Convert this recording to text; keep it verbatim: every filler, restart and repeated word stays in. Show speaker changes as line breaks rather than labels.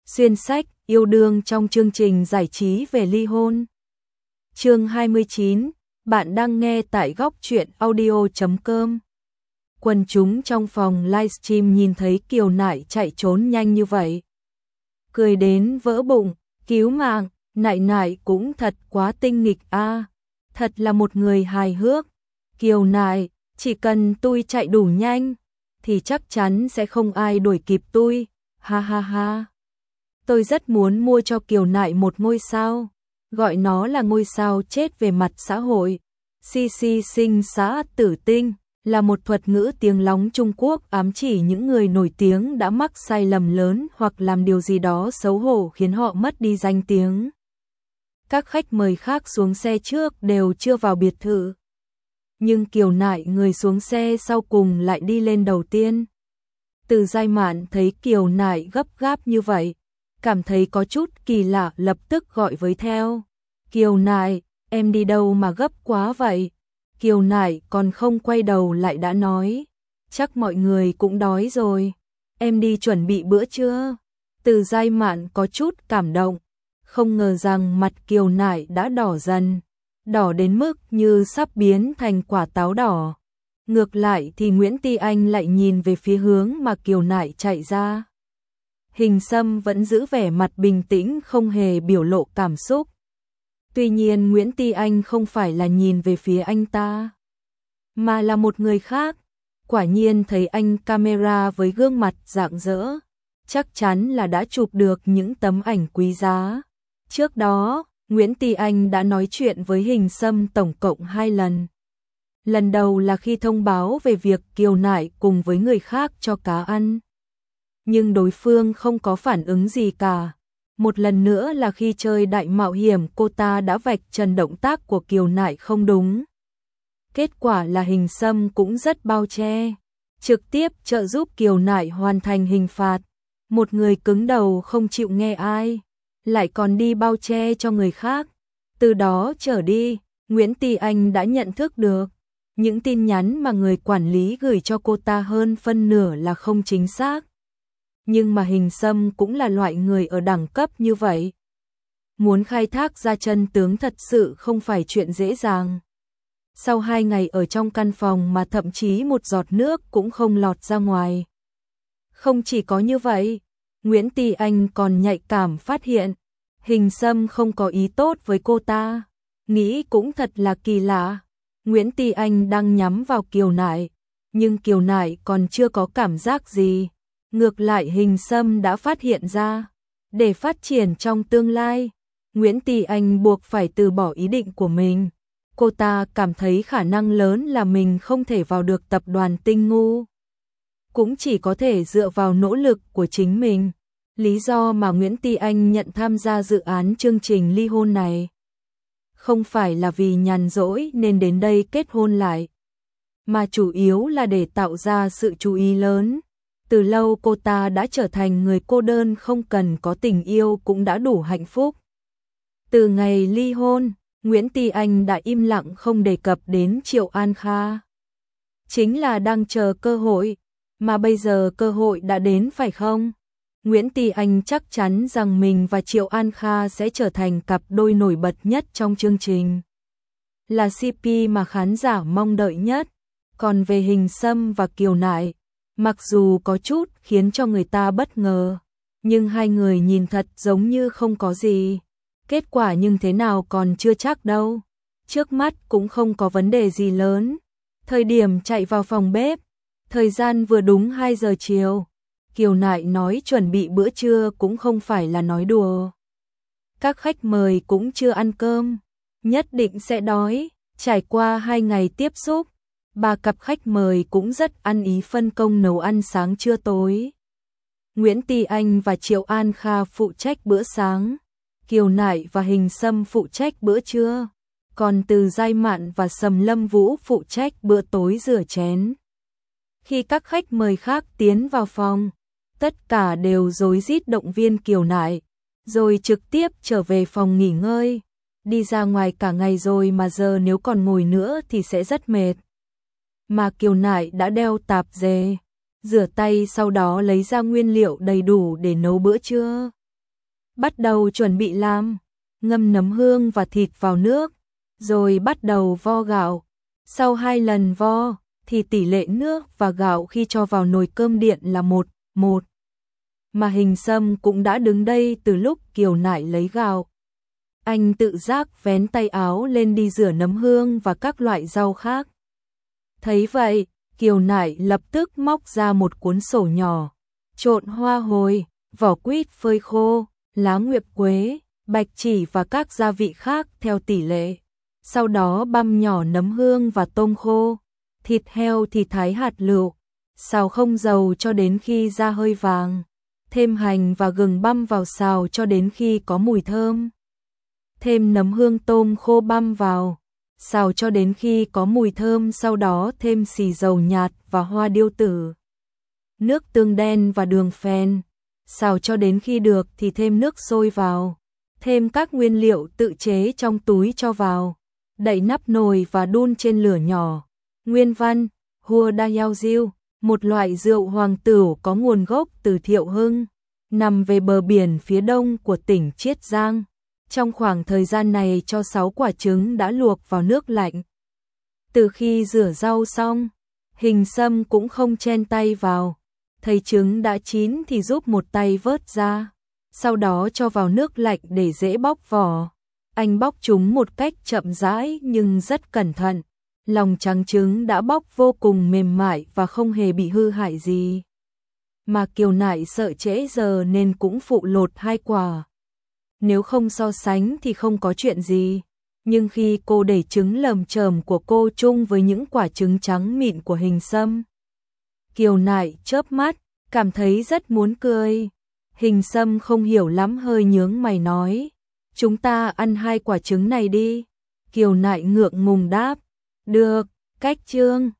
Xuyên sách, yêu đương trong chương trình giải trí về ly hôn. Chương hai mươi chín, bạn đang nghe tại góc truyện audio chấm com. Quần chúng trong phòng livestream nhìn thấy Kiều Nại chạy trốn nhanh như vậy, cười đến vỡ bụng, cứu mạng, Nại Nại cũng thật quá tinh nghịch a, thật là một người hài hước. Kiều Nại, chỉ cần tôi chạy đủ nhanh thì chắc chắn sẽ không ai đuổi kịp tôi, ha ha ha. Tôi rất muốn mua cho Kiều Nại một ngôi sao, gọi nó là ngôi sao chết về mặt xã hội. Si si sinh xã tử tinh là một thuật ngữ tiếng lóng Trung Quốc ám chỉ những người nổi tiếng đã mắc sai lầm lớn hoặc làm điều gì đó xấu hổ khiến họ mất đi danh tiếng. Các khách mời khác xuống xe trước đều chưa vào biệt thự, nhưng Kiều Nại người xuống xe sau cùng lại đi lên đầu tiên. Từ Giai Mạn thấy Kiều Nại gấp gáp như vậy, cảm thấy có chút kỳ lạ, lập tức gọi với theo. Kiều Nại, em đi đâu mà gấp quá vậy? Kiều Nại còn không quay đầu lại đã nói, chắc mọi người cũng đói rồi, em đi chuẩn bị bữa trưa. Từ Giai Mạn có chút cảm động, không ngờ rằng mặt Kiều Nại đã đỏ dần, đỏ đến mức như sắp biến thành quả táo đỏ. Ngược lại thì Nguyễn Ti Anh lại nhìn về phía hướng mà Kiều Nại chạy ra. Hình Sâm vẫn giữ vẻ mặt bình tĩnh, không hề biểu lộ cảm xúc. Tuy nhiên Nguyễn Ti Anh không phải là nhìn về phía anh ta, mà là một người khác. Quả nhiên thấy anh camera với gương mặt rạng rỡ, chắc chắn là đã chụp được những tấm ảnh quý giá. Trước đó, Nguyễn Ti Anh đã nói chuyện với Hình Sâm tổng cộng hai lần. Lần đầu là khi thông báo về việc Kiều Nại cùng với người khác cho cá ăn, nhưng đối phương không có phản ứng gì cả. Một lần nữa là khi chơi đại mạo hiểm, cô ta đã vạch trần động tác của Kiều Nại không đúng. Kết quả là Hình Sâm cũng rất bao che, trực tiếp trợ giúp Kiều Nại hoàn thành hình phạt. Một người cứng đầu không chịu nghe ai, lại còn đi bao che cho người khác. Từ đó trở đi, Nguyễn Ti Anh đã nhận thức được những tin nhắn mà người quản lý gửi cho cô ta hơn phân nửa là không chính xác. Nhưng mà Hình Sâm cũng là loại người ở đẳng cấp như vậy, muốn khai thác ra chân tướng thật sự không phải chuyện dễ dàng. Sau hai ngày ở trong căn phòng mà thậm chí một giọt nước cũng không lọt ra ngoài. Không chỉ có như vậy, Nguyễn Ti Anh còn nhạy cảm phát hiện Hình Sâm không có ý tốt với cô ta. Nghĩ cũng thật là kỳ lạ, Nguyễn Ti Anh đang nhắm vào Kiều Nại, nhưng Kiều Nại còn chưa có cảm giác gì. Ngược lại Hình Sâm đã phát hiện ra. Để phát triển trong tương lai, Nguyễn Ti Anh buộc phải từ bỏ ý định của mình. Cô ta cảm thấy khả năng lớn là mình không thể vào được tập đoàn Tinh Ngu, cũng chỉ có thể dựa vào nỗ lực của chính mình. Lý do mà Nguyễn Ti Anh nhận tham gia dự án chương trình ly hôn này không phải là vì nhàn rỗi nên đến đây kết hôn lại, mà chủ yếu là để tạo ra sự chú ý lớn. Từ lâu cô ta đã trở thành người cô đơn, không cần có tình yêu cũng đã đủ hạnh phúc. Từ ngày ly hôn, Nguyễn Ti Anh đã im lặng không đề cập đến Triệu An Kha. Chính là đang chờ cơ hội, mà bây giờ cơ hội đã đến phải không? Nguyễn Ti Anh chắc chắn rằng mình và Triệu An Kha sẽ trở thành cặp đôi nổi bật nhất trong chương trình, là xê pê mà khán giả mong đợi nhất. Còn về Hình Sâm và Kiều Nại, mặc dù có chút khiến cho người ta bất ngờ, nhưng hai người nhìn thật giống như không có gì. Kết quả nhưng thế nào còn chưa chắc đâu. Trước mắt cũng không có vấn đề gì lớn. Thời điểm chạy vào phòng bếp, thời gian vừa đúng hai giờ chiều. Kiều Nại nói chuẩn bị bữa trưa cũng không phải là nói đùa. Các khách mời cũng chưa ăn cơm, nhất định sẽ đói. Trải qua hai ngày tiếp xúc, ba cặp khách mời cũng rất ăn ý phân công nấu ăn sáng trưa tối. Nguyễn Ti Anh và Triệu An Kha phụ trách bữa sáng, Kiều Nại và Hình Sâm phụ trách bữa trưa, còn Từ Giai Mạn và Sầm Lâm Vũ phụ trách bữa tối rửa chén. Khi các khách mời khác tiến vào phòng, tất cả đều rối rít động viên Kiều Nại, rồi trực tiếp trở về phòng nghỉ ngơi. Đi ra ngoài cả ngày rồi mà giờ nếu còn ngồi nữa thì sẽ rất mệt. Mà Kiều Nại đã đeo tạp dề, rửa tay sau đó lấy ra nguyên liệu đầy đủ để nấu bữa trưa. bắt đầu chuẩn bị làm, ngâm nấm hương và thịt vào nước, rồi bắt đầu vo gạo. Sau hai lần vo, thì tỷ lệ nước và gạo khi cho vào nồi cơm điện là một, một. Mà Hình Sâm cũng đã đứng đây từ lúc Kiều Nại lấy gạo. Anh tự giác vén tay áo lên đi rửa nấm hương và các loại rau khác. Thấy vậy, Kiều Nại lập tức móc ra một cuốn sổ nhỏ, trộn hoa hồi, vỏ quýt phơi khô, lá nguyệt quế, bạch chỉ và các gia vị khác theo tỷ lệ. Sau đó băm nhỏ nấm hương và tôm khô, thịt heo thì thái hạt lựu, xào không dầu cho đến khi ra hơi vàng, thêm hành và gừng băm vào xào cho đến khi có mùi thơm. Thêm nấm hương tôm khô băm vào, xào cho đến khi có mùi thơm, sau đó thêm xì dầu nhạt và hoa điêu tử, nước tương đen và đường phèn, xào cho đến khi được thì thêm nước sôi vào, thêm các nguyên liệu tự chế trong túi cho vào, đậy nắp nồi và đun trên lửa nhỏ. Nguyên văn: Hua Da Yao Diu, một loại rượu hoàng tửu có nguồn gốc từ Thiệu Hưng, nằm về bờ biển phía đông của tỉnh Chiết Giang. Trong khoảng thời gian này cho sáu quả trứng đã luộc vào nước lạnh. Từ khi rửa rau xong, Hình Sâm cũng không chen tay vào, thấy trứng đã chín thì giúp một tay vớt ra, sau đó cho vào nước lạnh để dễ bóc vỏ. Anh bóc chúng một cách chậm rãi nhưng rất cẩn thận. Lòng trắng trứng đã bóc vô cùng mềm mại và không hề bị hư hại gì. Mà Kiều Nại sợ trễ giờ nên cũng phụ lột hai quả. Nếu không so sánh thì không có chuyện gì. Nhưng khi cô để trứng lởm chởm của cô chung với những quả trứng trắng mịn của Hình Sâm, Kiều Nại chớp mắt, cảm thấy rất muốn cười. Hình Sâm không hiểu lắm, hơi nhướng mày nói: chúng ta ăn hai quả trứng này đi. Kiều Nại ngượng ngùng đáp: được, cách chương.